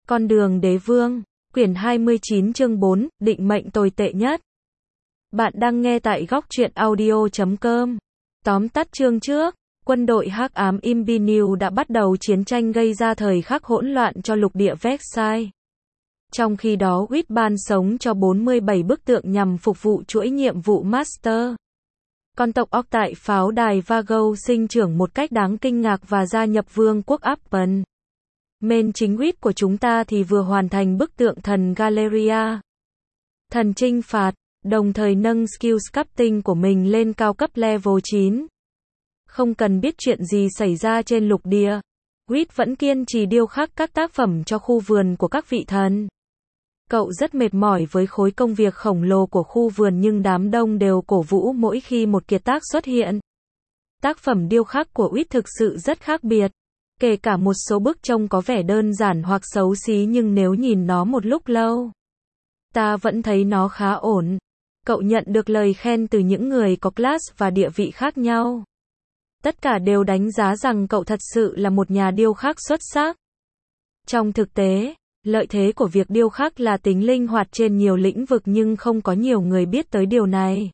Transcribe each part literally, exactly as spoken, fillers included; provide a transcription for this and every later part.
Con đường đế vương, quyển hai mươi chín chương bốn, định mệnh tồi tệ nhất. Bạn đang nghe tại góc truyện audio chấm com. Tóm tắt chương trước, quân đội hắc ám Imbinew đã bắt đầu chiến tranh gây ra thời khắc hỗn loạn cho lục địa Versailles. Trong khi đó Whit ban sống cho bốn mươi bảy bức tượng nhằm phục vụ chuỗi nhiệm vụ Master. Con tộc óc tại pháo đài Vago sinh trưởng một cách đáng kinh ngạc và gia nhập vương quốc Appen. Main chính Whit của chúng ta thì vừa hoàn thành bức tượng thần Galeria. Thần trinh phạt, đồng thời nâng skill sculpting của mình lên cao cấp level chín. Không cần biết chuyện gì xảy ra trên lục địa, Whit vẫn kiên trì điêu khắc các tác phẩm cho khu vườn của các vị thần. Cậu rất mệt mỏi với khối công việc khổng lồ của khu vườn nhưng đám đông đều cổ vũ mỗi khi một kiệt tác xuất hiện. Tác phẩm điêu khắc của Whit thực sự rất khác biệt. Kể cả một số bức trông có vẻ đơn giản hoặc xấu xí nhưng nếu nhìn nó một lúc lâu, ta vẫn thấy nó khá ổn. Cậu nhận được lời khen từ những người có class và địa vị khác nhau. Tất cả đều đánh giá rằng cậu thật sự là một nhà điêu khắc xuất sắc. Trong thực tế, lợi thế của việc điêu khắc là tính linh hoạt trên nhiều lĩnh vực nhưng không có nhiều người biết tới điều này.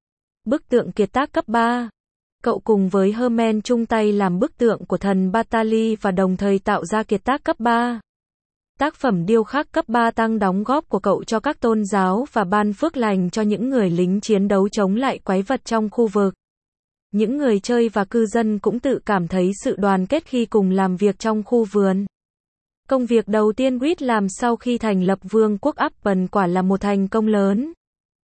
Bức tượng kiệt tác cấp ba. Cậu cùng với Hermen chung tay làm bức tượng của thần Batali và đồng thời tạo ra kiệt tác cấp ba. Tác phẩm điêu khắc cấp ba tăng đóng góp của cậu cho các tôn giáo và ban phước lành cho những người lính chiến đấu chống lại quái vật trong khu vực. Những người chơi và cư dân cũng tự cảm thấy sự đoàn kết khi cùng làm việc trong khu vườn. Công việc đầu tiên Whit làm sau khi thành lập vương quốc Appen quả là một thành công lớn.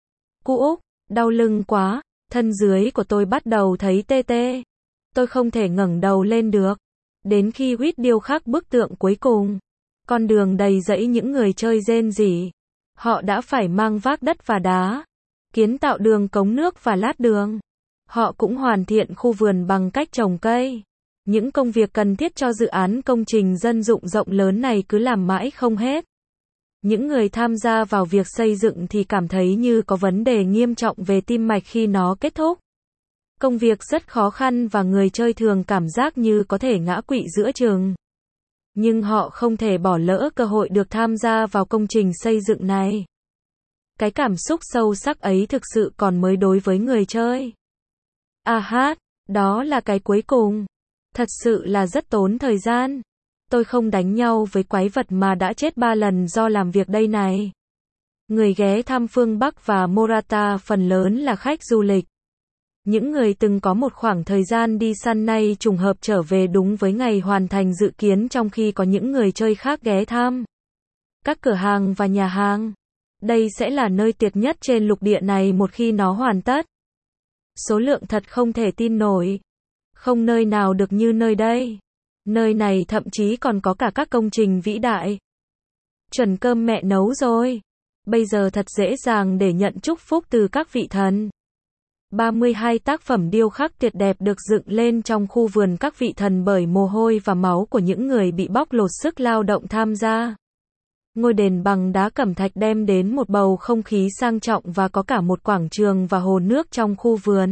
Cu Úc, đau lưng quá. Thân dưới của tôi bắt đầu thấy tê tê. Tôi không thể ngẩng đầu lên được. Đến khi Whit điêu khắc bức tượng cuối cùng, con đường đầy rẫy những người chơi rên rỉ. Họ đã phải mang vác đất và đá, kiến tạo đường cống nước và lát đường. Họ cũng hoàn thiện khu vườn bằng cách trồng cây. Những công việc cần thiết cho dự án công trình dân dụng rộng lớn này cứ làm mãi không hết. Những người tham gia vào việc xây dựng thì cảm thấy như có vấn đề nghiêm trọng về tim mạch khi nó kết thúc. Công việc rất khó khăn và người chơi thường cảm giác như có thể ngã quỵ giữa chừng. Nhưng họ không thể bỏ lỡ cơ hội được tham gia vào công trình xây dựng này. Cái cảm xúc sâu sắc ấy thực sự còn mới đối với người chơi. À hát, đó là cái cuối cùng. Thật sự là rất tốn thời gian. Tôi không đánh nhau với quái vật mà đã chết ba lần do làm việc đây này. Người ghé thăm phương Bắc và Morata phần lớn là khách du lịch. Những người từng có một khoảng thời gian đi săn nay trùng hợp trở về đúng với ngày hoàn thành dự kiến trong khi có những người chơi khác ghé thăm. Các cửa hàng và nhà hàng. Đây sẽ là nơi tuyệt nhất trên lục địa này một khi nó hoàn tất. Số lượng thật không thể tin nổi. Không nơi nào được như nơi đây. Nơi này thậm chí còn có cả các công trình vĩ đại. Chuẩn cơm mẹ nấu rồi. Bây giờ thật dễ dàng để nhận chúc phúc từ các vị thần. ba mươi hai tác phẩm điêu khắc tuyệt đẹp được dựng lên trong khu vườn các vị thần bởi mồ hôi và máu của những người bị bóc lột sức lao động tham gia. Ngôi đền bằng đá cẩm thạch đem đến một bầu không khí sang trọng và có cả một quảng trường và hồ nước trong khu vườn.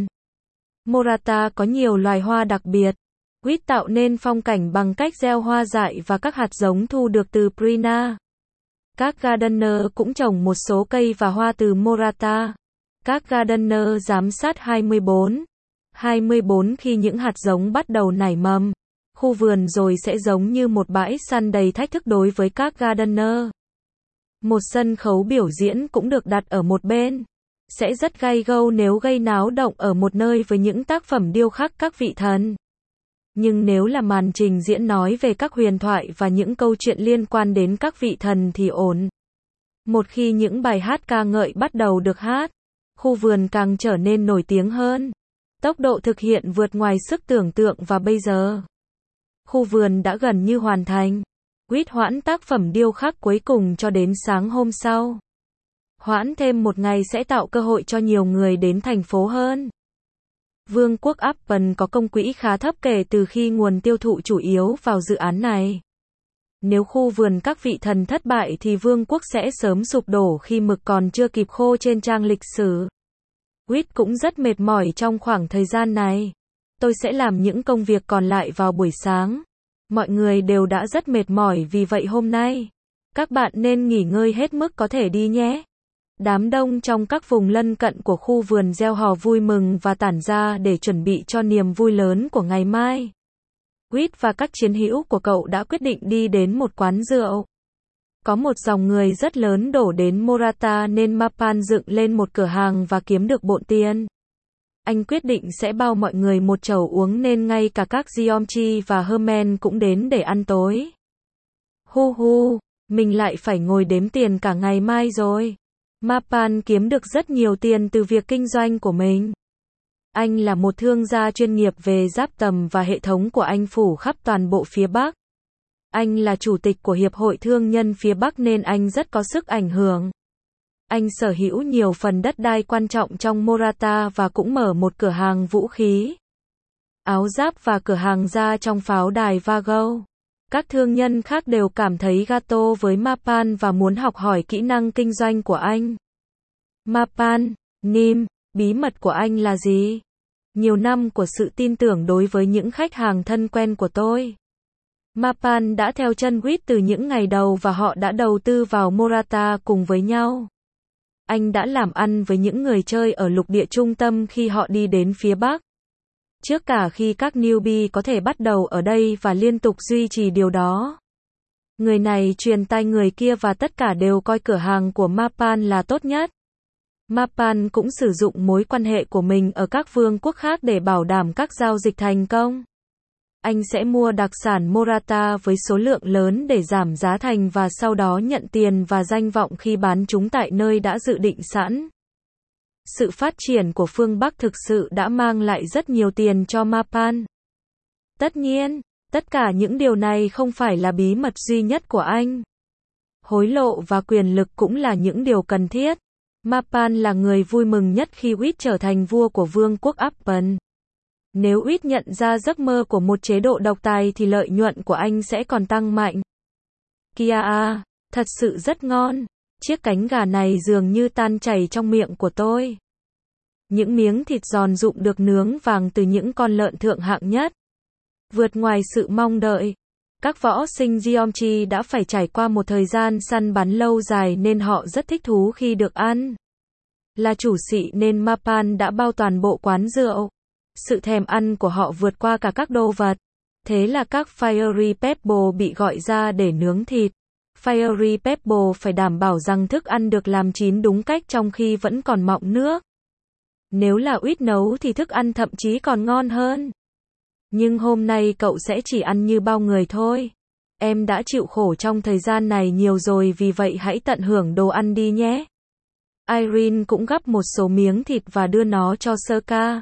Morata có nhiều loài hoa đặc biệt. Whit tạo nên phong cảnh bằng cách gieo hoa dại và các hạt giống thu được từ Prina. Các gardener cũng trồng một số cây và hoa từ Morata. Các gardener giám sát hai mươi bốn. hai mươi bốn khi những hạt giống bắt đầu nảy mầm. Khu vườn rồi sẽ giống như một bãi săn đầy thách thức đối với các gardener. Một sân khấu biểu diễn cũng được đặt ở một bên. Sẽ rất gay go nếu gây náo động ở một nơi với những tác phẩm điêu khắc các vị thần. Nhưng nếu là màn trình diễn nói về các huyền thoại và những câu chuyện liên quan đến các vị thần thì ổn. Một khi những bài hát ca ngợi bắt đầu được hát, khu vườn càng trở nên nổi tiếng hơn. Tốc độ thực hiện vượt ngoài sức tưởng tượng và bây giờ, khu vườn đã gần như hoàn thành. Whit hoãn tác phẩm điêu khắc cuối cùng cho đến sáng hôm sau. Hoãn thêm một ngày sẽ tạo cơ hội cho nhiều người đến thành phố hơn. Vương quốc Appen có công quỹ khá thấp kể từ khi nguồn tiêu thụ chủ yếu vào dự án này. Nếu khu vườn các vị thần thất bại thì vương quốc sẽ sớm sụp đổ khi mực còn chưa kịp khô trên trang lịch sử. Whit cũng rất mệt mỏi trong khoảng thời gian này. Tôi sẽ làm những công việc còn lại vào buổi sáng. Mọi người đều đã rất mệt mỏi vì vậy hôm nay, Các bạn nên nghỉ ngơi hết mức có thể đi nhé. Đám đông trong các vùng lân cận của khu vườn reo hò vui mừng và tản ra để chuẩn bị cho niềm vui lớn của ngày mai. Reed và các chiến hữu của cậu đã quyết định đi đến một quán rượu. Có một dòng người rất lớn đổ đến Morata nên Mapan dựng lên một cửa hàng và kiếm được bộn tiền. Anh quyết định sẽ bao mọi người một chầu uống nên ngay cả các Giomchi và Herman cũng đến để ăn tối. Hu hu, mình lại phải ngồi đếm tiền cả ngày mai rồi. Mapan kiếm được rất nhiều tiền từ việc kinh doanh của mình. Anh là một thương gia chuyên nghiệp về giáp tầm và hệ thống của anh phủ khắp toàn bộ phía Bắc. Anh là chủ tịch của Hiệp hội Thương nhân phía Bắc nên anh rất có sức ảnh hưởng. Anh sở hữu nhiều phần đất đai quan trọng trong Morata và cũng mở một cửa hàng vũ khí, áo giáp và cửa hàng da trong pháo đài Vago. Các thương nhân khác đều cảm thấy gato với Mapan và muốn học hỏi kỹ năng kinh doanh của anh. Mapan, Nim, bí mật của anh là gì? Nhiều năm của sự tin tưởng đối với những khách hàng thân quen của tôi. Mapan đã theo chân Reed từ những ngày đầu và họ đã đầu tư vào Morata cùng với nhau. Anh đã làm ăn với những người chơi ở lục địa trung tâm khi họ đi đến phía Bắc. Trước cả khi các newbie có thể bắt đầu ở đây và liên tục duy trì điều đó. Người này truyền tai người kia và tất cả đều coi cửa hàng của Mapan là tốt nhất. Mapan cũng sử dụng mối quan hệ của mình ở các vương quốc khác để bảo đảm các giao dịch thành công. Anh sẽ mua đặc sản Morata với số lượng lớn để giảm giá thành và sau đó nhận tiền và danh vọng khi bán chúng tại nơi đã dự định sẵn. Sự phát triển của phương Bắc thực sự đã mang lại rất nhiều tiền cho Mapan. Tất nhiên, tất cả những điều này không phải là bí mật duy nhất của anh. Hối lộ và quyền lực cũng là những điều cần thiết. Mapan là người vui mừng nhất khi Reed trở thành vua của vương quốc Appen. Nếu Reed nhận ra giấc mơ của một chế độ độc tài thì lợi nhuận của anh sẽ còn tăng mạnh. Kia à, thật sự rất ngon. Chiếc cánh gà này dường như tan chảy trong miệng của tôi. Những miếng thịt giòn rụm được nướng vàng từ những con lợn thượng hạng nhất. Vượt ngoài sự mong đợi. Các võ sinh Giomchi đã phải trải qua một thời gian săn bắn lâu dài nên họ rất thích thú khi được ăn. Là chủ sĩ nên Mapan đã bao toàn bộ quán rượu. Sự thèm ăn của họ vượt qua cả các đồ vật. Thế là các Fiery Pebble bị gọi ra để nướng thịt. Fiery Pebble phải đảm bảo rằng thức ăn được làm chín đúng cách trong khi vẫn còn mọng nước. Nếu là Reed nấu thì thức ăn thậm chí còn ngon hơn. Nhưng hôm nay cậu sẽ chỉ ăn như bao người thôi. Em đã chịu khổ trong thời gian này nhiều rồi vì vậy hãy tận hưởng đồ ăn đi nhé. Irene cũng gắp một số miếng thịt và đưa nó cho Serka.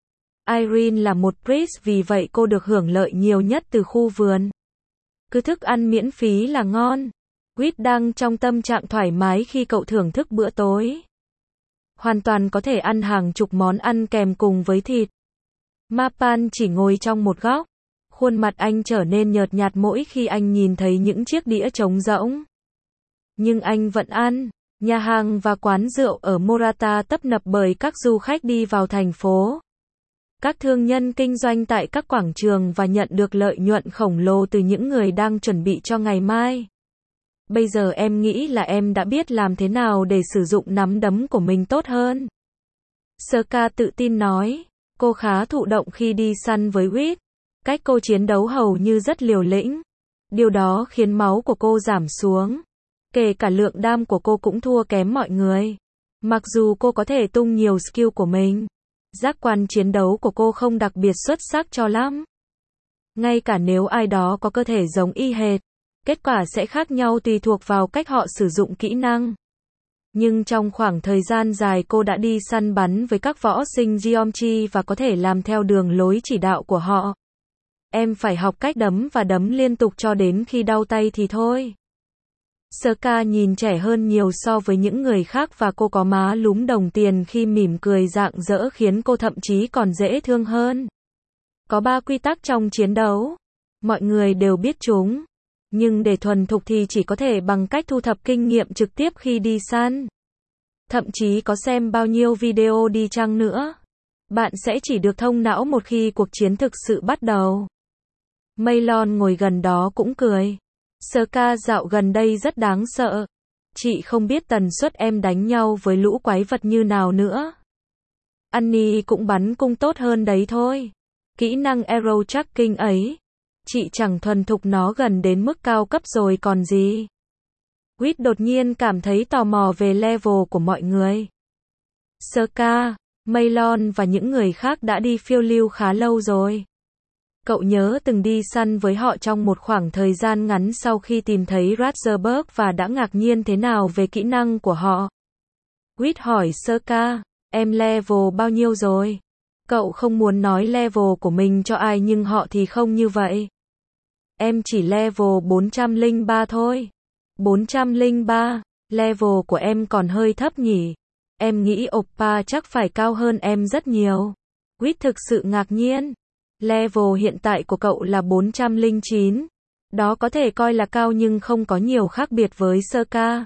Irene là một priest vì vậy cô được hưởng lợi nhiều nhất từ khu vườn. Cứ thức ăn miễn phí là ngon. Reed đang trong tâm trạng thoải mái khi cậu thưởng thức bữa tối. Hoàn toàn có thể ăn hàng chục món ăn kèm cùng với thịt. Mapan chỉ ngồi trong một góc. Khuôn mặt anh trở nên nhợt nhạt mỗi khi anh nhìn thấy những chiếc đĩa trống rỗng. Nhưng anh vẫn ăn. Nhà hàng và quán rượu ở Morata tấp nập bởi các du khách đi vào thành phố. Các thương nhân kinh doanh tại các quảng trường và nhận được lợi nhuận khổng lồ từ những người đang chuẩn bị cho ngày mai. Bây giờ em nghĩ là em đã biết làm thế nào để sử dụng nắm đấm của mình tốt hơn. Serka tự tin nói, cô khá thụ động khi đi săn với Reed. Cách cô chiến đấu hầu như rất liều lĩnh. Điều đó khiến máu của cô giảm xuống. Kể cả lượng đam của cô cũng thua kém mọi người. Mặc dù cô có thể tung nhiều skill của mình, giác quan chiến đấu của cô không đặc biệt xuất sắc cho lắm. Ngay cả nếu ai đó có cơ thể giống y hệt, kết quả sẽ khác nhau tùy thuộc vào cách họ sử dụng kỹ năng. Nhưng trong khoảng thời gian dài cô đã đi săn bắn với các võ sinh Giomchi và có thể làm theo đường lối chỉ đạo của họ. Em phải học cách đấm và đấm liên tục cho đến khi đau tay thì thôi. Serka nhìn trẻ hơn nhiều so với những người khác và cô có má lúm đồng tiền khi mỉm cười rạng rỡ khiến cô thậm chí còn dễ thương hơn. Có ba quy tắc trong chiến đấu. Mọi người đều biết chúng. Nhưng để thuần thục thì chỉ có thể bằng cách thu thập kinh nghiệm trực tiếp khi đi săn. Thậm chí có xem bao nhiêu video đi chăng nữa. Bạn sẽ chỉ được thông não một khi cuộc chiến thực sự bắt đầu. Maylon ngồi gần đó cũng cười. Ska dạo gần đây rất đáng sợ. Chị không biết tần suất em đánh nhau với lũ quái vật như nào nữa. Annie cũng bắn cung tốt hơn đấy thôi. Kỹ năng arrow tracking ấy, chị chẳng thuần thục nó gần đến mức cao cấp rồi còn gì. Quýt đột nhiên cảm thấy tò mò về level của mọi người. Ska, Maylon và những người khác đã đi phiêu lưu khá lâu rồi. Cậu nhớ từng đi săn với họ trong một khoảng thời gian ngắn sau khi tìm thấy Ratzeburg và đã ngạc nhiên thế nào về kỹ năng của họ. Quýt hỏi Ska, em level bao nhiêu rồi? Cậu không muốn nói level của mình cho ai nhưng họ thì không như vậy. Em chỉ level bốn trăm lẻ ba thôi. bốn trăm lẻ ba, level của em còn hơi thấp nhỉ? Em nghĩ Oppa chắc phải cao hơn em rất nhiều. Quýt thực sự ngạc nhiên. Level hiện tại của cậu là bốn trăm lẻ chín. Đó có thể coi là cao nhưng không có nhiều khác biệt với Ska.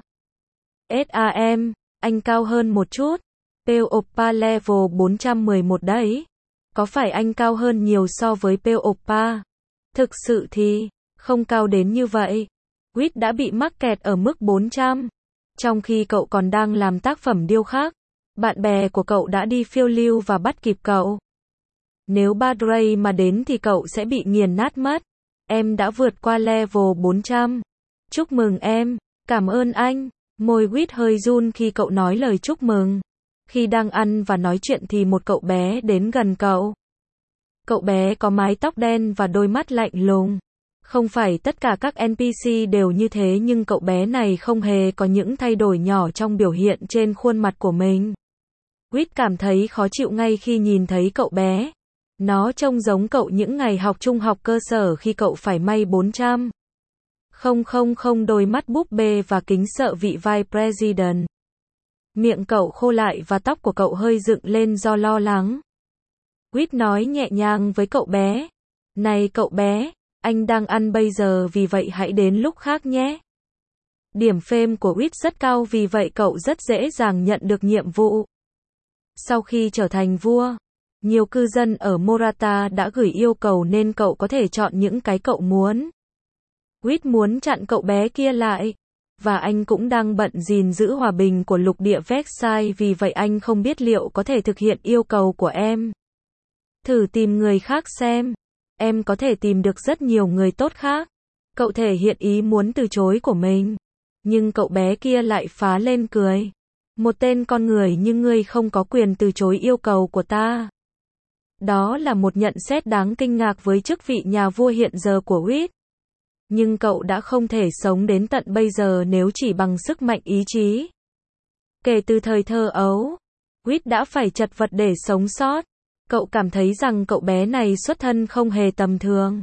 Sam, anh cao hơn một chút. Pale Oppa level bốn trăm mười một đấy. Có phải anh cao hơn nhiều so với Pale Oppa? Thực sự thì, không cao đến như vậy. Quýt đã bị mắc kẹt ở mức bốn trăm. Trong khi cậu còn đang làm tác phẩm điêu khắc, bạn bè của cậu đã đi phiêu lưu và bắt kịp cậu. Nếu Badray mà đến thì cậu sẽ bị nghiền nát mất. Em đã vượt qua level bốn trăm. Chúc mừng em. Cảm ơn anh. Môi Quýt hơi run khi cậu nói lời chúc mừng. Khi đang ăn và nói chuyện thì một cậu bé đến gần cậu. Cậu bé có mái tóc đen và đôi mắt lạnh lùng. Không phải tất cả các en pê xê đều như thế nhưng cậu bé này không hề có những thay đổi nhỏ trong biểu hiện trên khuôn mặt của mình. Quýt cảm thấy khó chịu ngay khi nhìn thấy cậu bé. Nó trông giống cậu những ngày học trung học cơ sở khi cậu phải may bốn trăm. Không không không đôi mắt búp bê và kính sợ vị vai president. Miệng cậu khô lại và tóc của cậu hơi dựng lên do lo lắng. Quýt nói nhẹ nhàng với cậu bé. Này cậu bé, anh đang ăn bây giờ vì vậy hãy đến lúc khác nhé. Điểm phêm của Quýt rất cao vì vậy cậu rất dễ dàng nhận được nhiệm vụ. Sau khi trở thành vua, nhiều cư dân ở Morata đã gửi yêu cầu nên cậu có thể chọn những cái cậu muốn. Quýt muốn chặn cậu bé kia lại. Và anh cũng đang bận gìn giữ hòa bình của lục địa Versailles vì vậy anh không biết liệu có thể thực hiện yêu cầu của em. Thử tìm người khác xem. Em có thể tìm được rất nhiều người tốt khác. Cậu thể hiện ý muốn từ chối của mình. Nhưng cậu bé kia lại phá lên cười. Một tên con người như ngươi không có quyền từ chối yêu cầu của ta. Đó là một nhận xét đáng kinh ngạc với chức vị nhà vua hiện giờ của Quýt. Nhưng cậu đã không thể sống đến tận bây giờ nếu chỉ bằng sức mạnh ý chí. Kể từ thời thơ ấu, Quýt đã phải chật vật để sống sót. Cậu cảm thấy rằng cậu bé này xuất thân không hề tầm thường.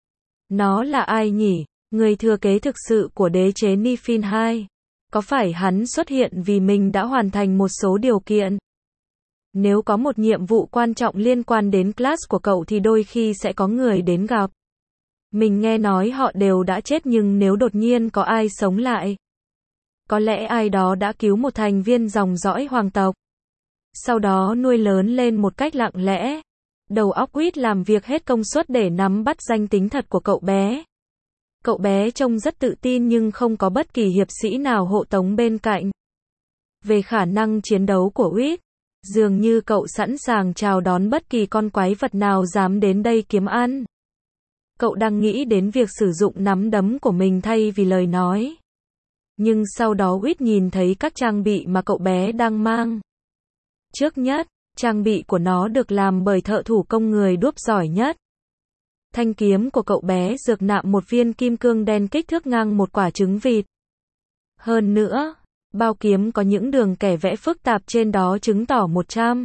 Nó là ai nhỉ? Người thừa kế thực sự của đế chế Nifin hai. Có phải hắn xuất hiện vì mình đã hoàn thành một số điều kiện? Nếu có một nhiệm vụ quan trọng liên quan đến class của cậu thì đôi khi sẽ có người đến gặp. Mình nghe nói họ đều đã chết nhưng nếu đột nhiên có ai sống lại. Có lẽ ai đó đã cứu một thành viên dòng dõi hoàng tộc. Sau đó nuôi lớn lên một cách lặng lẽ. Đầu óc Quýt làm việc hết công suất để nắm bắt danh tính thật của cậu bé. Cậu bé trông rất tự tin nhưng không có bất kỳ hiệp sĩ nào hộ tống bên cạnh. Về khả năng chiến đấu của Quýt, dường như cậu sẵn sàng chào đón bất kỳ con quái vật nào dám đến đây kiếm ăn. Cậu đang nghĩ đến việc sử dụng nắm đấm của mình thay vì lời nói. Nhưng sau đó Quýt nhìn thấy các trang bị mà cậu bé đang mang. Trước nhất, trang bị của nó được làm bởi thợ thủ công người đúc giỏi nhất. Thanh kiếm của cậu bé dược nạm một viên kim cương đen kích thước ngang một quả trứng vịt. Hơn nữa, bao kiếm có những đường kẻ vẽ phức tạp trên đó chứng tỏ một trăm.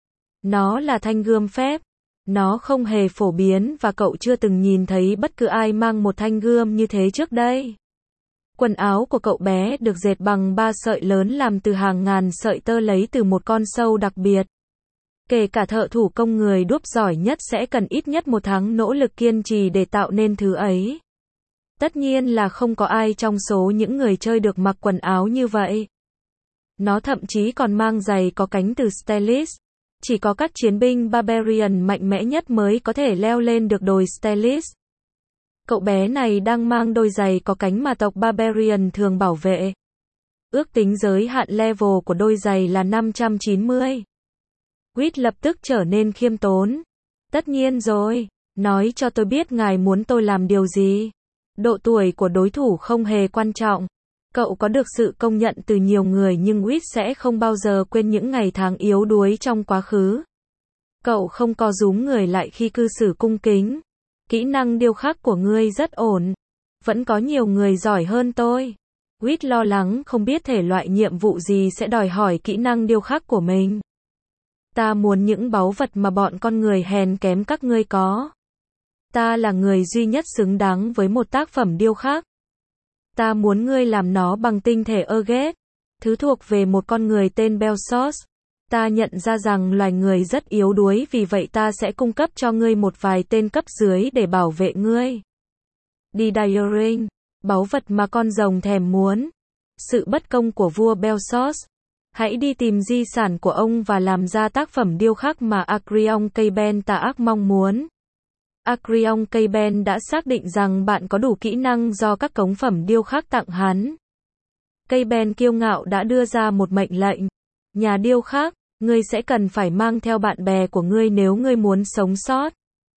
Nó là thanh gươm phép. Nó không hề phổ biến và cậu chưa từng nhìn thấy bất cứ ai mang một thanh gươm như thế trước đây. Quần áo của cậu bé được dệt bằng ba sợi lớn làm từ hàng ngàn sợi tơ lấy từ một con sâu đặc biệt. Kể cả thợ thủ công người đúc giỏi nhất sẽ cần ít nhất một tháng nỗ lực kiên trì để tạo nên thứ ấy. Tất nhiên là không có ai trong số những người chơi được mặc quần áo như vậy. Nó thậm chí còn mang giày có cánh từ Stelis. Chỉ có các chiến binh Barbarian mạnh mẽ nhất mới có thể leo lên được đồi Stelis. Cậu bé này đang mang đôi giày có cánh mà tộc Barbarian thường bảo vệ. Ước tính giới hạn level của đôi giày là năm trăm chín mươi. Quýt lập tức trở nên khiêm tốn. Tất nhiên rồi, nói cho tôi biết ngài muốn tôi làm điều gì. Độ tuổi của đối thủ không hề quan trọng. Cậu có được sự công nhận từ nhiều người nhưng Quýt sẽ không bao giờ quên những ngày tháng yếu đuối trong quá khứ. Cậu không co rúm người lại khi cư xử cung kính. Kỹ năng điêu khắc của ngươi rất ổn. Vẫn có nhiều người giỏi hơn tôi. Quýt lo lắng không biết thể loại nhiệm vụ gì sẽ đòi hỏi kỹ năng điêu khắc của mình. Ta muốn những báu vật mà bọn con người hèn kém các ngươi có. Ta là người duy nhất xứng đáng với một tác phẩm điêu khắc. Ta muốn ngươi làm nó bằng tinh thể Urget, thứ thuộc về một con người tên Belsos. Ta nhận ra rằng loài người rất yếu đuối, vì vậy ta sẽ cung cấp cho ngươi một vài tên cấp dưới để bảo vệ ngươi. Đi Diaring, báu vật mà con rồng thèm muốn. Sự bất công của vua Belsos. Hãy đi tìm di sản của ông và làm ra tác phẩm điêu khắc mà Acreon Kayben tà ác mong muốn. Acreon Kayben đã xác định rằng bạn có đủ kỹ năng do các cống phẩm điêu khắc tặng hắn. Kayben kiêu ngạo đã đưa ra một mệnh lệnh. Nhà điêu khắc, ngươi sẽ cần phải mang theo bạn bè của ngươi nếu ngươi muốn sống sót.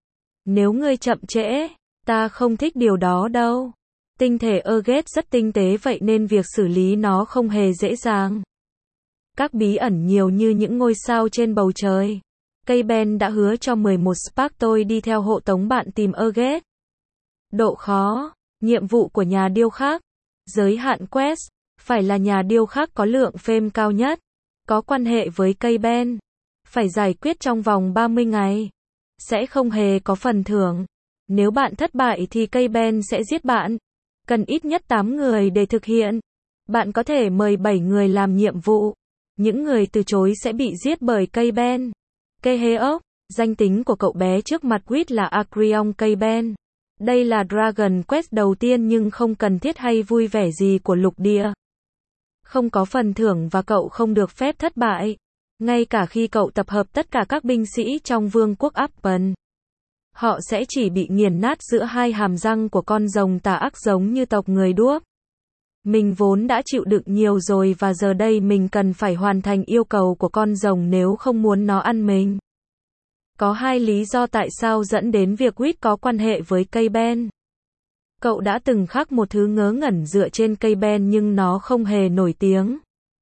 Nếu ngươi chậm trễ, ta không thích điều đó đâu. Tinh thể Urget rất tinh tế, vậy nên việc xử lý nó không hề dễ dàng. Các bí ẩn nhiều như những ngôi sao trên bầu trời. Kayben đã hứa cho mười một Sparktoid đi theo hộ tống bạn tìm Urget. Độ khó, nhiệm vụ của nhà điêu khắc. Giới hạn quest, phải là nhà điêu khắc có lượng fame cao nhất. Có quan hệ với Kayben. Phải giải quyết trong vòng ba mươi ngày. Sẽ không hề có phần thưởng. Nếu bạn thất bại thì Kayben sẽ giết bạn. Cần ít nhất tám người để thực hiện. Bạn có thể mời bảy người làm nhiệm vụ. Những người từ chối sẽ bị giết bởi Kayben. Keheok, danh tính của cậu bé trước mặt Quýt là Acreon Kayben. Đây là Dragon Quest đầu tiên nhưng không cần thiết hay vui vẻ gì của lục địa. Không có phần thưởng và cậu không được phép thất bại. Ngay cả khi cậu tập hợp tất cả các binh sĩ trong vương quốc Appen, họ sẽ chỉ bị nghiền nát giữa hai hàm răng của con rồng tà ác giống như tộc người đuốc. Mình vốn đã chịu đựng nhiều rồi và giờ đây mình cần phải hoàn thành yêu cầu của con rồng nếu không muốn nó ăn mình. Có hai lý do tại sao dẫn đến việc Quýt có quan hệ với Kayben. Cậu đã từng khắc một thứ ngớ ngẩn dựa trên Kayben nhưng nó không hề nổi tiếng.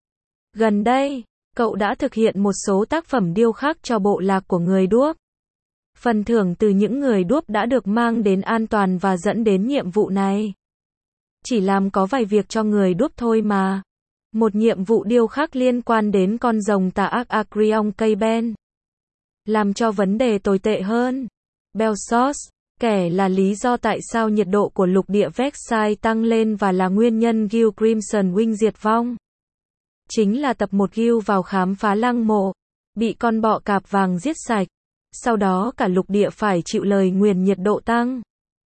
Gần đây, cậu đã thực hiện một số tác phẩm điêu khắc cho bộ lạc của người đuốc. Phần thưởng từ những người đuốc đã được mang đến an toàn và dẫn đến nhiệm vụ này. Chỉ làm có vài việc cho người đuốc thôi mà. Một nhiệm vụ điêu khắc liên quan đến con rồng tà ác Acreon Kayben. Làm cho vấn đề tồi tệ hơn. Belsos, kẻ là lý do tại sao nhiệt độ của lục địa Vexai tăng lên và là nguyên nhân Guild Crimson Wing diệt vong. Chính là tập một Guild vào khám phá lăng mộ. Bị con bọ cạp vàng giết sạch. Sau đó cả lục địa phải chịu lời nguyền nhiệt độ tăng.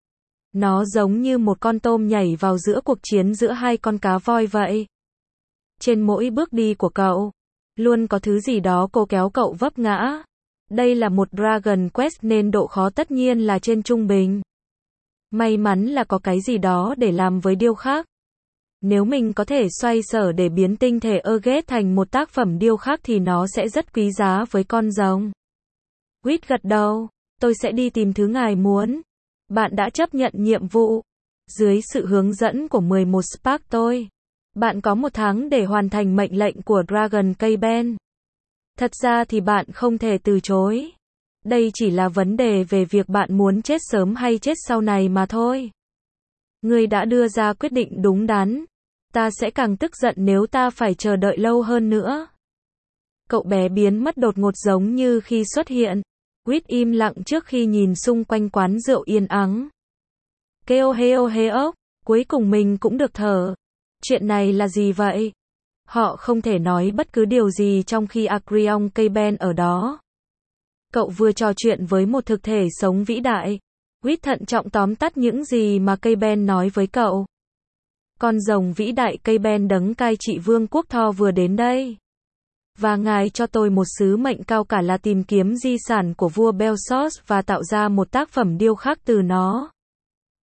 Nó giống như một con tôm nhảy vào giữa cuộc chiến giữa hai con cá voi vậy. Trên mỗi bước đi của cậu, luôn có thứ gì đó cố kéo cậu vấp ngã. Đây là một Dragon Quest nên độ khó tất nhiên là trên trung bình. May mắn là có cái gì đó để làm với điêu khắc. Nếu mình có thể xoay sở để biến tinh thể Urget thành một tác phẩm điêu khắc thì nó sẽ rất quý giá với con rồng. Quýt gật đầu, tôi sẽ đi tìm thứ ngài muốn. Bạn đã chấp nhận nhiệm vụ. Dưới sự hướng dẫn của mười một Sparktoid, bạn có một tháng để hoàn thành mệnh lệnh của Dragon Kayben. Thật ra thì bạn không thể từ chối. Đây chỉ là vấn đề về việc bạn muốn chết sớm hay chết sau này mà thôi. Ngươi đã đưa ra quyết định đúng đắn. Ta sẽ càng tức giận nếu ta phải chờ đợi lâu hơn nữa. Cậu bé biến mất đột ngột giống như khi xuất hiện. Quýt im lặng trước khi nhìn xung quanh quán rượu yên ắng. Kêu heo heo, cuối cùng mình cũng được thở. Chuyện này là gì vậy? Họ không thể nói bất cứ điều gì trong khi Acreon Kayben ở đó. Cậu vừa trò chuyện với một thực thể sống vĩ đại. Quýt thận trọng tóm tắt những gì mà Kayben nói với cậu. Con rồng vĩ đại Kayben đấng cai trị vương quốc Thor vừa đến đây. Và ngài cho tôi một sứ mệnh cao cả là tìm kiếm di sản của vua Belsos và tạo ra một tác phẩm điêu khắc từ nó.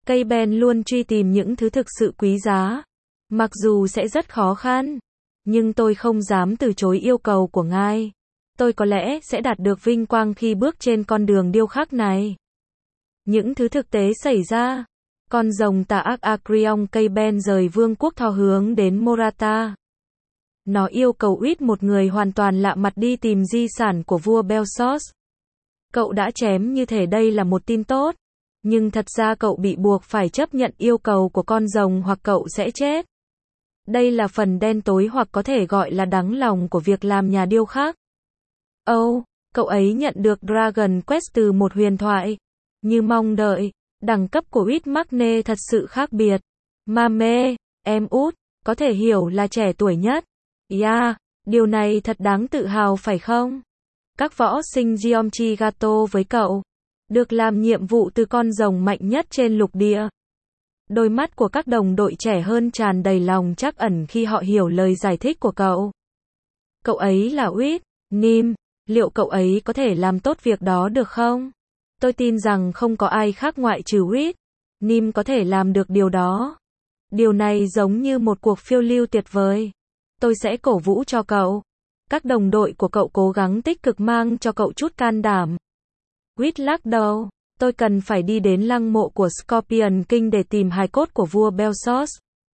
Cây Ben luôn truy tìm những thứ thực sự quý giá. Mặc dù sẽ rất khó khăn, nhưng tôi không dám từ chối yêu cầu của ngài. Tôi có lẽ sẽ đạt được vinh quang khi bước trên con đường điêu khắc này. Những thứ thực tế xảy ra. Con rồng tà ác Acreon cây Ben rời vương quốc Thor hướng đến Morata. Nó yêu cầu Uýt, một người hoàn toàn lạ mặt, đi tìm di sản của vua Belsos. Cậu đã chém như thể đây là một tin tốt. Nhưng thật ra cậu bị buộc phải chấp nhận yêu cầu của con rồng hoặc cậu sẽ chết. Đây là phần đen tối hoặc có thể gọi là đắng lòng của việc làm nhà điêu khắc. Âu, oh, cậu ấy nhận được Dragon Quest từ một huyền thoại. Như mong đợi, đẳng cấp của Uýt Magne thật sự khác biệt. Mame, em út, có thể hiểu là trẻ tuổi nhất. Yeah, điều này thật đáng tự hào phải không? Các võ sinh Giomchi Gato với cậu. Được làm nhiệm vụ từ con rồng mạnh nhất trên lục địa. Đôi mắt của các đồng đội trẻ hơn tràn đầy lòng trắc ẩn khi họ hiểu lời giải thích của cậu. Cậu ấy là Uýt, Nim, liệu cậu ấy có thể làm tốt việc đó được không? Tôi tin rằng không có ai khác ngoại trừ Uýt, Nim có thể làm được điều đó. Điều này giống như một cuộc phiêu lưu tuyệt vời. Tôi sẽ cổ vũ cho cậu. Các đồng đội của cậu cố gắng tích cực mang cho cậu chút can đảm. Uýt lắc đầu. Tôi cần phải đi đến lăng mộ của Scorpion King để tìm hài cốt của vua Belsos.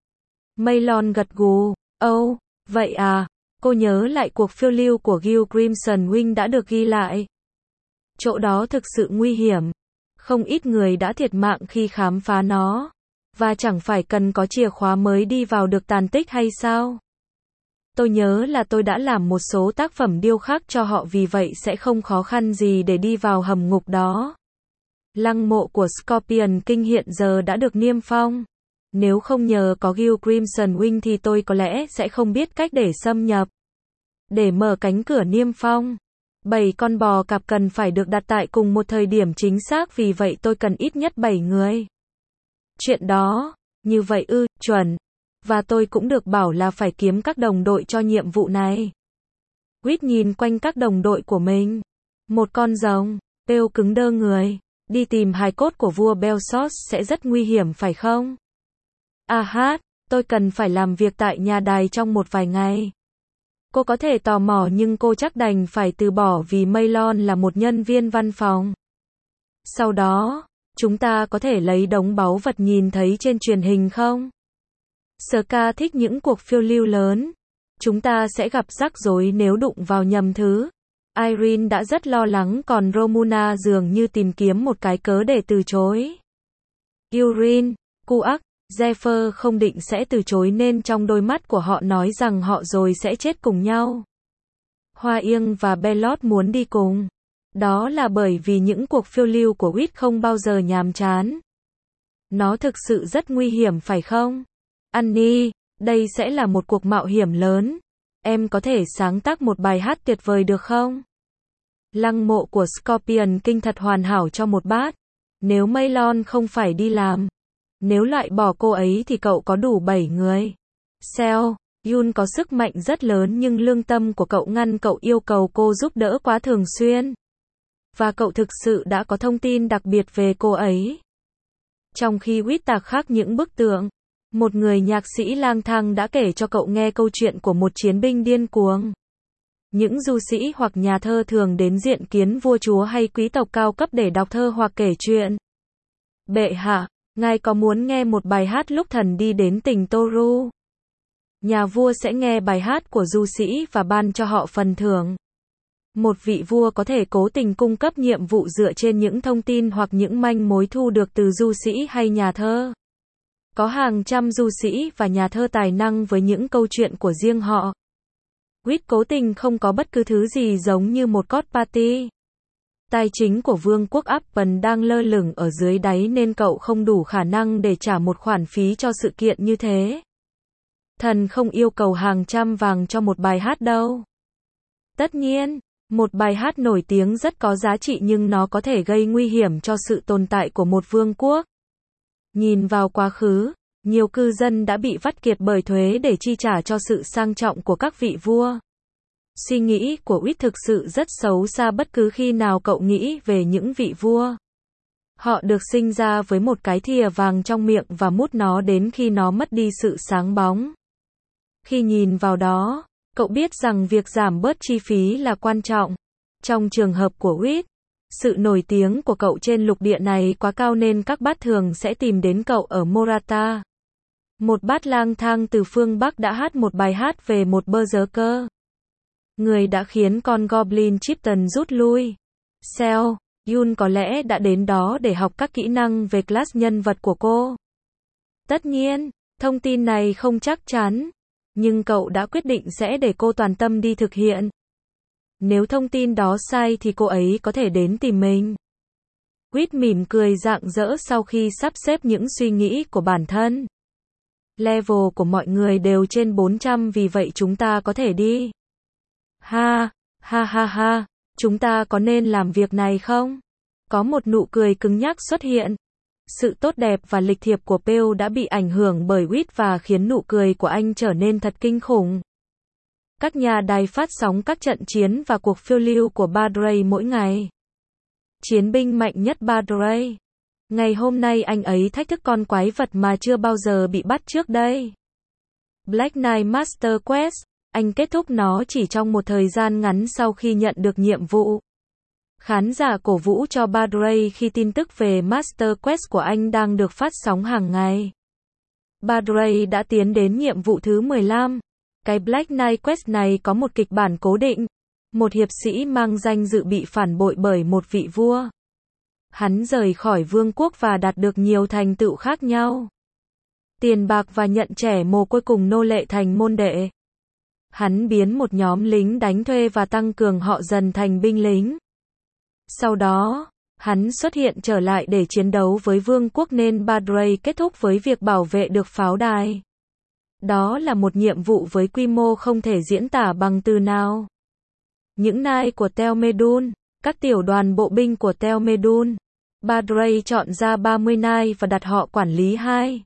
Maylon gật gù. Âu, oh, vậy à, cô nhớ lại cuộc phiêu lưu của Gil Crimson Wing đã được ghi lại. Chỗ đó thực sự nguy hiểm. Không ít người đã thiệt mạng khi khám phá nó. Và chẳng phải cần có chìa khóa mới đi vào được tàn tích hay sao? Tôi nhớ là tôi đã làm một số tác phẩm điêu khắc cho họ, vì vậy sẽ không khó khăn gì để đi vào hầm ngục đó. Lăng mộ của Scorpion King hiện giờ đã được niêm phong. Nếu không nhờ có Gil Crimson Wing thì tôi có lẽ sẽ không biết cách để xâm nhập. Để mở cánh cửa niêm phong, bảy con bò cạp cần phải được đặt tại cùng một thời điểm chính xác, vì vậy tôi cần ít nhất bảy người. Chuyện đó, như vậy ư, chuẩn. Và tôi cũng được bảo là phải kiếm các đồng đội cho nhiệm vụ này. Uýt nhìn quanh các đồng đội của mình. Một con rồng, Pêu cứng đơ người. Đi tìm hài cốt của vua Belsos sẽ rất nguy hiểm phải không? À hát, tôi cần phải làm việc tại nhà đài trong một vài ngày. Cô có thể tò mò nhưng cô chắc đành phải từ bỏ vì Maylon là một nhân viên văn phòng. Sau đó, chúng ta có thể lấy đống báu vật nhìn thấy trên truyền hình không? Ska thích những cuộc phiêu lưu lớn. Chúng ta sẽ gặp rắc rối nếu đụng vào nhầm thứ. Irene đã rất lo lắng, còn Romuna dường như tìm kiếm một cái cớ để từ chối. Irene, Kuak, Zephyr không định sẽ từ chối nên trong đôi mắt của họ nói rằng họ rồi sẽ chết cùng nhau. Hoa Yên và Belot muốn đi cùng. Đó là bởi vì những cuộc phiêu lưu của Uýt không bao giờ nhàm chán. Nó thực sự rất nguy hiểm phải không? Annie, đây sẽ là một cuộc mạo hiểm lớn. Em có thể sáng tác một bài hát tuyệt vời được không? Lăng mộ của Scorpion King thật hoàn hảo cho một bát. Nếu Maylon không phải đi làm, nếu loại bỏ cô ấy thì cậu có đủ bảy người. Sel, Yun có sức mạnh rất lớn nhưng lương tâm của cậu ngăn cậu yêu cầu cô giúp đỡ quá thường xuyên. Và cậu thực sự đã có thông tin đặc biệt về cô ấy. Trong khi Uýt tạc khắc những bức tượng, một người nhạc sĩ lang thang đã kể cho cậu nghe câu chuyện của một chiến binh điên cuồng. Những du sĩ hoặc nhà thơ thường đến diện kiến vua chúa hay quý tộc cao cấp để đọc thơ hoặc kể chuyện. Bệ hạ, ngài có muốn nghe một bài hát lúc thần đi đến tỉnh Toru? Nhà vua sẽ nghe bài hát của du sĩ và ban cho họ phần thưởng. Một vị vua có thể cố tình cung cấp nhiệm vụ dựa trên những thông tin hoặc những manh mối thu được từ du sĩ hay nhà thơ. Có hàng trăm du sĩ và nhà thơ tài năng với những câu chuyện của riêng họ. Uýt cố tình không có bất cứ thứ gì giống như một cốt party. Tài chính của vương quốc Appen đang lơ lửng ở dưới đáy nên cậu không đủ khả năng để trả một khoản phí cho sự kiện như thế. Thần không yêu cầu hàng trăm vàng cho một bài hát đâu. Tất nhiên, một bài hát nổi tiếng rất có giá trị nhưng nó có thể gây nguy hiểm cho sự tồn tại của một vương quốc. Nhìn vào quá khứ, nhiều cư dân đã bị vắt kiệt bởi thuế để chi trả cho sự sang trọng của các vị vua. Suy nghĩ của Uýt thực sự rất xấu xa bất cứ khi nào cậu nghĩ về những vị vua. Họ được sinh ra với một cái thìa vàng trong miệng và mút nó đến khi nó mất đi sự sáng bóng. Khi nhìn vào đó, cậu biết rằng việc giảm bớt chi phí là quan trọng. Trong trường hợp của Whit, sự nổi tiếng của cậu trên lục địa này quá cao nên các bát thường sẽ tìm đến cậu ở Morata. Một bát lang thang từ phương Bắc đã hát một bài hát về một berserker. Người đã khiến con Goblin Chieftain rút lui. Sel, Yun có lẽ đã đến đó để học các kỹ năng về class nhân vật của cô. Tất nhiên, thông tin này không chắc chắn, nhưng cậu đã quyết định sẽ để cô toàn tâm đi thực hiện. Nếu thông tin đó sai thì cô ấy có thể đến tìm mình. Whit mỉm cười rạng rỡ sau khi sắp xếp những suy nghĩ của bản thân. Level của mọi người đều trên bốn trăm, vì vậy chúng ta có thể đi. Ha, ha ha ha, chúng ta có nên làm việc này không? Có một nụ cười cứng nhắc xuất hiện. Sự tốt đẹp và lịch thiệp của Pew đã bị ảnh hưởng bởi Whit và khiến nụ cười của anh trở nên thật kinh khủng. Các nhà đài phát sóng các trận chiến và cuộc phiêu lưu của Badray mỗi ngày. Chiến binh mạnh nhất Badray. Ngày hôm nay anh ấy thách thức con quái vật mà chưa bao giờ bị bắt trước đây. Black Knight Master Quest. Anh kết thúc nó chỉ trong một thời gian ngắn sau khi nhận được nhiệm vụ. Khán giả cổ vũ cho Badray khi tin tức về Master Quest của anh đang được phát sóng hàng ngày. Badray đã tiến đến nhiệm vụ thứ mười lăm. Cái Black Knight Quest này có một kịch bản cố định. Một hiệp sĩ mang danh dự bị phản bội bởi một vị vua. Hắn rời khỏi vương quốc và đạt được nhiều thành tựu khác nhau. Tiền bạc và nhận trẻ mồ côi cùng nô lệ thành môn đệ. Hắn biến một nhóm lính đánh thuê và tăng cường họ dần thành binh lính. Sau đó, hắn xuất hiện trở lại để chiến đấu với vương quốc nên Badray kết thúc với việc bảo vệ được pháo đài. Đó là một nhiệm vụ với quy mô không thể diễn tả bằng từ nào. Những nai của Telmedun, các tiểu đoàn bộ binh của Telmedun. Badray chọn ra ba mươi nai và đặt họ quản lý hai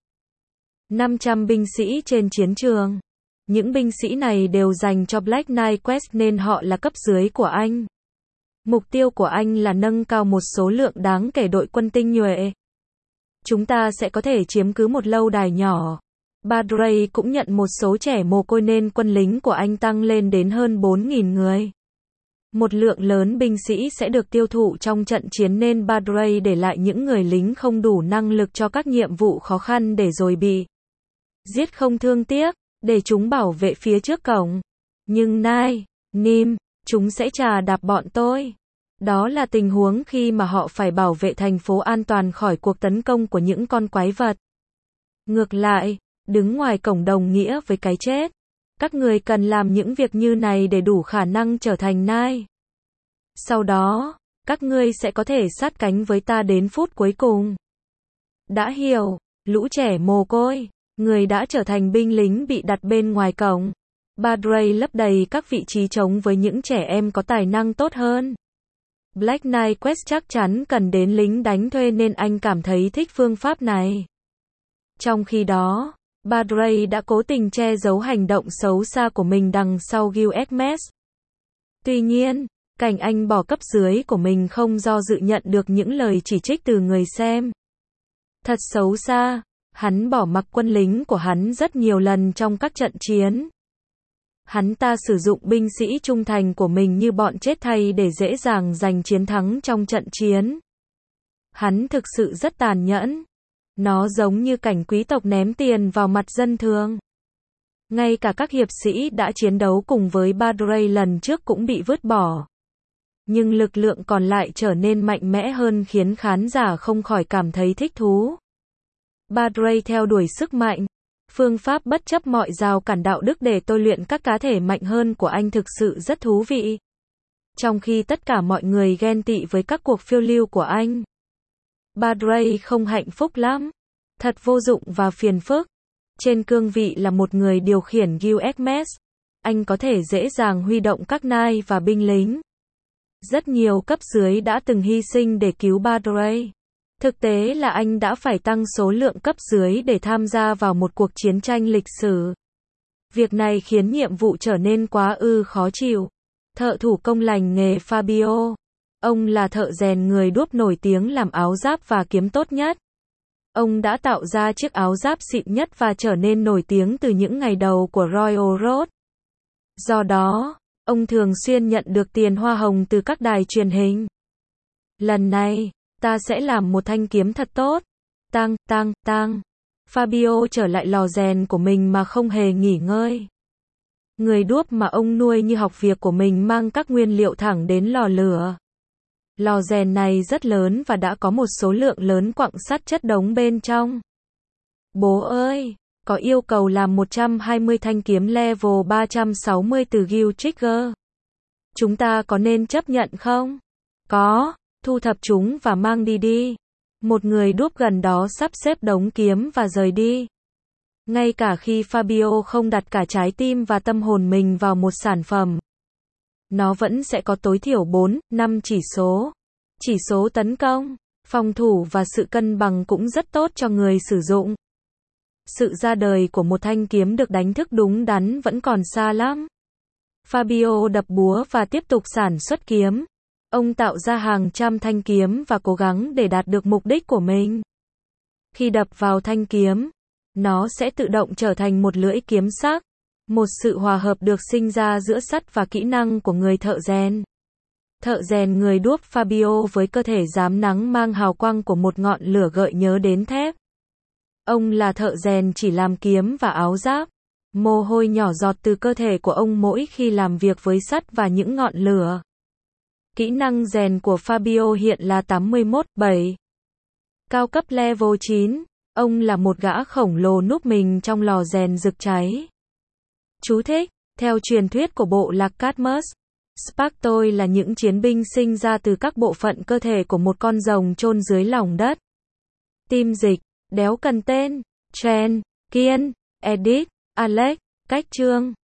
năm trăm binh sĩ trên chiến trường. Những binh sĩ này đều dành cho Black Knight Quest nên họ là cấp dưới của anh. Mục tiêu của anh là nâng cao một số lượng đáng kể đội quân tinh nhuệ. Chúng ta sẽ có thể chiếm cứ một lâu đài nhỏ. Badray cũng nhận một số trẻ mồ côi nên quân lính của anh tăng lên đến hơn bốn nghìn người. Một lượng lớn binh sĩ sẽ được tiêu thụ trong trận chiến nên Badray để lại những người lính không đủ năng lực cho các nhiệm vụ khó khăn để rồi bị giết không thương tiếc, để chúng bảo vệ phía trước cổng. Nhưng Nai, Nim, chúng sẽ chà đạp bọn tôi. Đó là tình huống khi mà họ phải bảo vệ thành phố an toàn khỏi cuộc tấn công của những con quái vật. Ngược lại, đứng ngoài cổng đồng nghĩa với cái chết. Các người cần làm những việc như này để đủ khả năng trở thành Nai. Sau đó, các ngươi sẽ có thể sát cánh với ta đến phút cuối cùng. Đã hiểu, lũ trẻ mồ côi, người đã trở thành binh lính bị đặt bên ngoài cổng. Badray lấp đầy các vị trí trống với những trẻ em có tài năng tốt hơn. Black Knight Quest chắc chắn cần đến lính đánh thuê nên anh cảm thấy thích phương pháp này. Trong khi đó, Badray đã cố tình che giấu hành động xấu xa của mình đằng sau Gilgamesh. Tuy nhiên, cảnh anh bỏ cấp dưới của mình không do dự nhận được những lời chỉ trích từ người xem. Thật xấu xa, hắn bỏ mặc quân lính của hắn rất nhiều lần trong các trận chiến. Hắn ta sử dụng binh sĩ trung thành của mình như bọn chết thay để dễ dàng giành chiến thắng trong trận chiến. Hắn thực sự rất tàn nhẫn. Nó giống như cảnh quý tộc ném tiền vào mặt dân thường. Ngay cả các hiệp sĩ đã chiến đấu cùng với Badray lần trước cũng bị vứt bỏ. Nhưng lực lượng còn lại trở nên mạnh mẽ hơn khiến khán giả không khỏi cảm thấy thích thú. Badray theo đuổi sức mạnh. Phương pháp bất chấp mọi rào cản đạo đức để tôi luyện các cá thể mạnh hơn của anh thực sự rất thú vị. Trong khi tất cả mọi người ghen tị với các cuộc phiêu lưu của anh. Badray không hạnh phúc lắm. Thật vô dụng và phiền phức. Trên cương vị là một người điều khiển Gilgamesh, anh có thể dễ dàng huy động các nai và binh lính. Rất nhiều cấp dưới đã từng hy sinh để cứu Badray. Thực tế là anh đã phải tăng số lượng cấp dưới để tham gia vào một cuộc chiến tranh lịch sử. Việc này khiến nhiệm vụ trở nên quá ư khó chịu. Thợ thủ công lành nghề Fabio. Ông là thợ rèn người đúc nổi tiếng làm áo giáp và kiếm tốt nhất. Ông đã tạo ra chiếc áo giáp xịn nhất và trở nên nổi tiếng từ những ngày đầu của Royal Road. Do đó, ông thường xuyên nhận được tiền hoa hồng từ các đài truyền hình. Lần này, ta sẽ làm một thanh kiếm thật tốt. Tang, tang, tang. Fabio trở lại lò rèn của mình mà không hề nghỉ ngơi. Người đúc mà ông nuôi như học việc của mình mang các nguyên liệu thẳng đến lò lửa. Lò rèn này rất lớn và đã có một số lượng lớn quặng sắt chất đống bên trong. Bố ơi, có yêu cầu làm một trăm hai mươi thanh kiếm level ba trăm sáu mươi từ Guild Trigger. Chúng ta có nên chấp nhận không? Có, thu thập chúng và mang đi đi. Một người đúc gần đó sắp xếp đống kiếm và rời đi. Ngay cả khi Fabio không đặt cả trái tim và tâm hồn mình vào một sản phẩm, nó vẫn sẽ có tối thiểu bốn, năm chỉ số. Chỉ số tấn công, phòng thủ và sự cân bằng cũng rất tốt cho người sử dụng. Sự ra đời của một thanh kiếm được đánh thức đúng đắn vẫn còn xa lắm. Fabio đập búa và tiếp tục sản xuất kiếm. Ông tạo ra hàng trăm thanh kiếm và cố gắng để đạt được mục đích của mình. Khi đập vào thanh kiếm, nó sẽ tự động trở thành một lưỡi kiếm sắc. Một sự hòa hợp được sinh ra giữa sắt và kỹ năng của người thợ rèn. Thợ rèn người đúc Fabio với cơ thể rám nắng mang hào quang của một ngọn lửa gợi nhớ đến thép. Ông là thợ rèn chỉ làm kiếm và áo giáp. Mồ hôi nhỏ giọt từ cơ thể của ông mỗi khi làm việc với sắt và những ngọn lửa. Kỹ năng rèn của Fabio hiện là tám mươi mốt bảy. Cao cấp level chín. Ông là một gã khổng lồ núp mình trong lò rèn rực cháy. Chú thích, theo truyền thuyết của bộ lạc Cadmus, Sparktoi là những chiến binh sinh ra từ các bộ phận cơ thể của một con rồng chôn dưới lòng đất. Tim dịch, đéo cần tên, Trent, Kiên, Edith, Alex, cách chương.